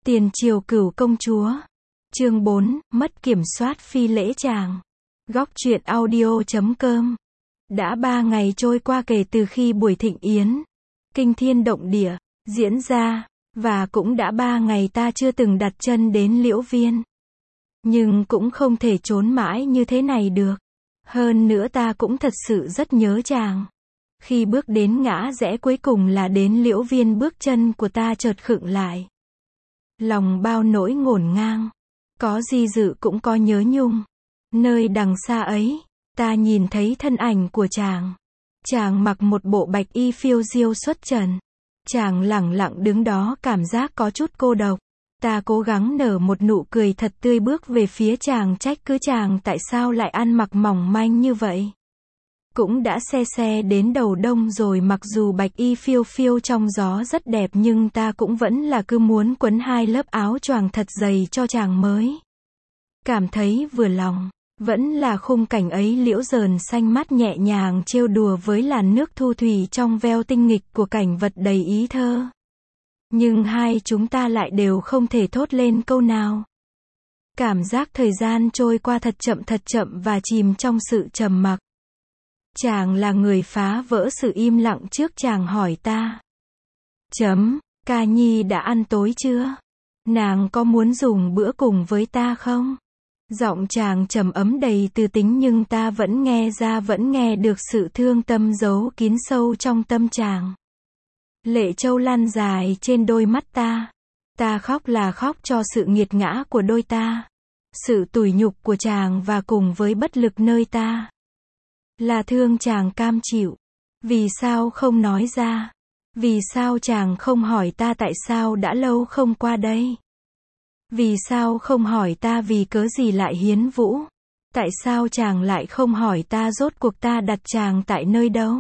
Tiền triều cửu công chúa. Chương 4, mất kiểm soát phi lễ chàng. Góc truyện audio.com. Đã 3 ngày trôi qua kể từ khi buổi thịnh yến kinh thiên động địa diễn ra, và cũng đã 3 ngày ta chưa từng đặt chân đến Liễu Viên. Nhưng cũng không thể trốn mãi như thế này được. Hơn nữa ta cũng thật sự rất nhớ chàng. Khi bước đến ngã rẽ cuối cùng là đến Liễu Viên, bước chân của ta chợt khựng lại. Lòng bao nỗi ngổn ngang. Có di dự cũng có nhớ nhung. Nơi đằng xa ấy, ta nhìn thấy thân ảnh của chàng. Chàng mặc một bộ bạch y phiêu diêu xuất trần. Chàng lẳng lặng đứng đó, cảm giác có chút cô độc. Ta cố gắng nở một nụ cười thật tươi bước về phía chàng, trách cứ chàng tại sao lại ăn mặc mỏng manh như vậy. Cũng đã se đến đầu đông rồi, mặc dù bạch y phiêu phiêu trong gió rất đẹp nhưng ta cũng vẫn là cứ muốn quấn 2 lớp áo choàng thật dày cho chàng mới cảm thấy vừa lòng. Vẫn là khung cảnh ấy, liễu dờn xanh mát nhẹ nhàng trêu đùa với làn nước thu thủy trong veo tinh nghịch của cảnh vật đầy ý thơ. Nhưng hai chúng ta lại đều không thể thốt lên câu nào. Cảm giác thời gian trôi qua thật chậm và chìm trong sự trầm mặc. Chàng là người phá vỡ sự im lặng trước, chàng hỏi ta. Ca Nhi đã ăn tối chưa? Nàng có muốn dùng bữa cùng với ta không? Giọng chàng trầm ấm đầy tư tính nhưng ta vẫn nghe được sự thương tâm giấu kín sâu trong tâm chàng. Lệ trâu lăn dài trên đôi mắt ta. Ta khóc là khóc cho sự nghiệt ngã của đôi ta. Sự tủi nhục của chàng và cùng với bất lực nơi ta. Là thương chàng cam chịu. Vì sao không nói ra? Vì sao chàng không hỏi ta tại sao đã lâu không qua đây? Vì sao không hỏi ta vì cớ gì lại hiến vũ? Tại sao chàng lại không hỏi ta rốt cuộc ta đặt chàng tại nơi đâu?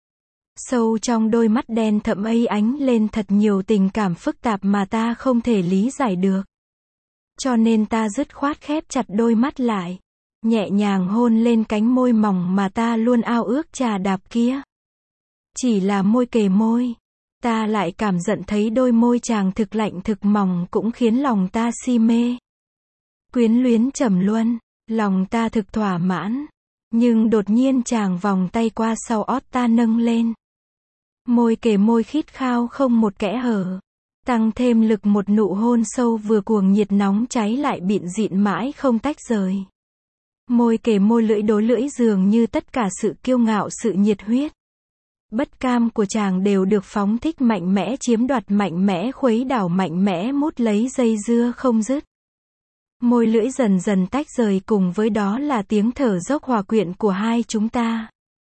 Sâu trong đôi mắt đen thẫm ấy ánh lên thật nhiều tình cảm phức tạp mà ta không thể lý giải được. Cho nên ta dứt khoát khép chặt đôi mắt lại, nhẹ nhàng hôn lên cánh môi mỏng mà ta luôn ao ước trà đạp kia. Chỉ là môi kề môi, ta lại cảm nhận thấy đôi môi chàng thực lạnh thực mỏng cũng khiến lòng ta si mê. Quyến luyến trầm luân, lòng ta thực thỏa mãn. Nhưng đột nhiên chàng vòng tay qua sau ót ta nâng lên. Môi kề môi khít khao không một kẽ hở. Tăng thêm lực một nụ hôn sâu vừa cuồng nhiệt nóng cháy lại bịn dịn mãi không tách rời. Môi kề môi, lưỡi đối lưỡi, dường như tất cả sự kiêu ngạo, sự nhiệt huyết, bất cam của chàng đều được phóng thích mạnh mẽ, chiếm đoạt mạnh mẽ, khuấy đảo mạnh mẽ, mút lấy dây dưa không dứt. Môi lưỡi dần dần tách rời, cùng với đó là tiếng thở dốc hòa quyện của hai chúng ta.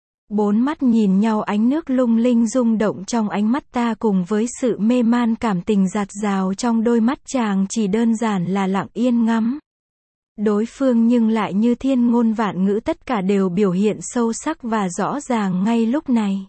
4 mắt nhìn nhau, ánh nước lung linh rung động trong ánh mắt ta cùng với sự mê man cảm tình dạt dào trong đôi mắt chàng chỉ đơn giản là lặng yên ngắm đối phương, nhưng lại như thiên ngôn vạn ngữ, tất cả đều biểu hiện sâu sắc và rõ ràng ngay lúc này.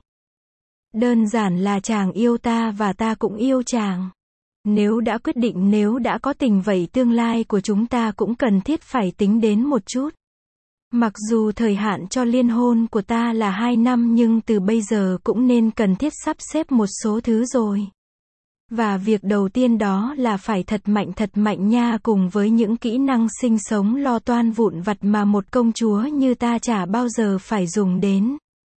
Đơn giản là chàng yêu ta và ta cũng yêu chàng. Nếu đã quyết định, nếu đã có tình, vậy tương lai của chúng ta cũng cần thiết phải tính đến một chút. Mặc dù thời hạn cho liên hôn của ta là 2 năm nhưng từ bây giờ cũng nên cần thiết sắp xếp một số thứ rồi. Và việc đầu tiên đó là phải thật mạnh nha, cùng với những kỹ năng sinh sống lo toan vụn vặt mà một công chúa như ta chả bao giờ phải dùng đến.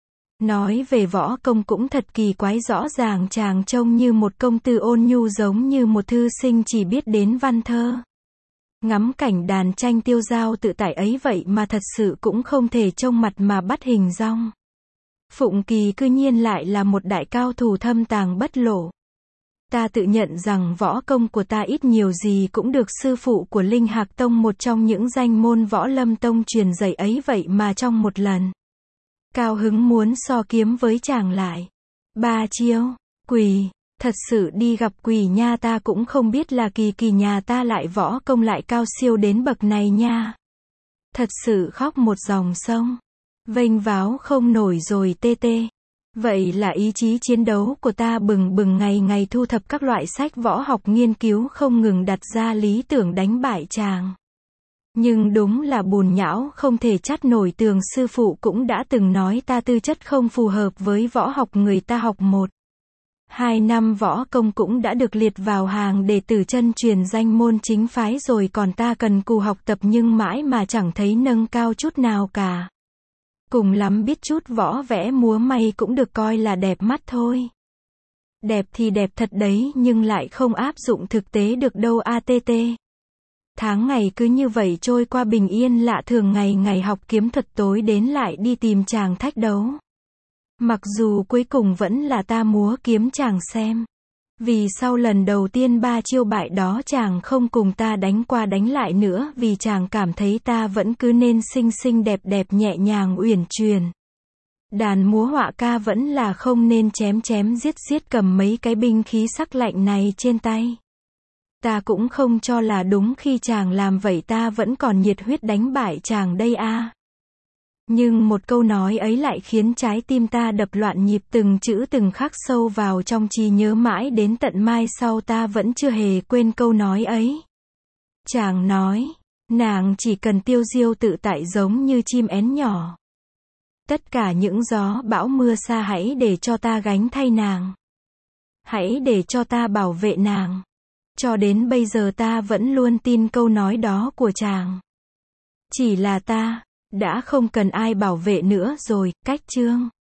Nói về võ công cũng thật kỳ quái, rõ ràng chàng trông như một công tử ôn nhu, giống như một thư sinh chỉ biết đến văn thơ. Ngắm cảnh đàn tranh tiêu dao tự tại ấy vậy mà thật sự cũng không thể trông mặt mà bắt hình dong. Phụng Kỳ cư nhiên lại là một đại cao thủ thâm tàng bất lộ. Ta tự nhận rằng võ công của ta ít nhiều gì cũng được sư phụ của Linh Hạc Tông, một trong những danh môn võ lâm tông truyền dạy ấy, vậy mà trong một lần cao hứng muốn so kiếm với chàng lại 3 chiêu quỳ. Thật sự đi gặp quỳ nha, ta cũng không biết là kỳ nhà ta lại võ công lại cao siêu đến bậc này nha. Thật sự khóc một dòng sông, vênh váo không nổi rồi tê. Vậy là ý chí chiến đấu của ta bừng bừng, ngày thu thập các loại sách võ học, nghiên cứu không ngừng, đặt ra lý tưởng đánh bại chàng. Nhưng đúng là bùn nhão không thể chắt nổi tường, sư phụ cũng đã từng nói ta tư chất không phù hợp với võ học, người ta học 1, 2 năm võ công cũng đã được liệt vào hàng đệ tử chân truyền danh môn chính phái rồi, còn ta cần cù học tập nhưng mãi mà chẳng thấy nâng cao chút nào cả. Cùng lắm biết chút võ vẽ múa may cũng được coi là đẹp mắt thôi. Đẹp thì đẹp thật đấy nhưng lại không áp dụng thực tế được đâu ATT. Tháng ngày cứ như vậy trôi qua bình yên lạ thường, ngày ngày học kiếm thuật, tối đến lại đi tìm chàng thách đấu. Mặc dù cuối cùng vẫn là ta múa kiếm chàng xem. Vì sau lần đầu tiên 3 chiêu bại đó chàng không cùng ta đánh qua đánh lại nữa, vì chàng cảm thấy ta vẫn cứ nên xinh xinh đẹp đẹp nhẹ nhàng uyển chuyển. Đàn múa họa ca vẫn là không nên chém chém giết giết cầm mấy cái binh khí sắc lạnh này trên tay. Ta cũng không cho là đúng khi chàng làm vậy, ta vẫn còn nhiệt huyết đánh bại chàng đây a. Nhưng một câu nói ấy lại khiến trái tim ta đập loạn nhịp, từng chữ từng khắc sâu vào trong trí nhớ mãi đến tận mai sau ta vẫn chưa hề quên câu nói ấy. Chàng nói, nàng chỉ cần tiêu diêu tự tại giống như chim én nhỏ. Tất cả những gió bão mưa xa hãy để cho ta gánh thay nàng. Hãy để cho ta bảo vệ nàng. Cho đến bây giờ ta vẫn luôn tin câu nói đó của chàng. Chỉ là ta đã không cần ai bảo vệ nữa rồi. Cách chương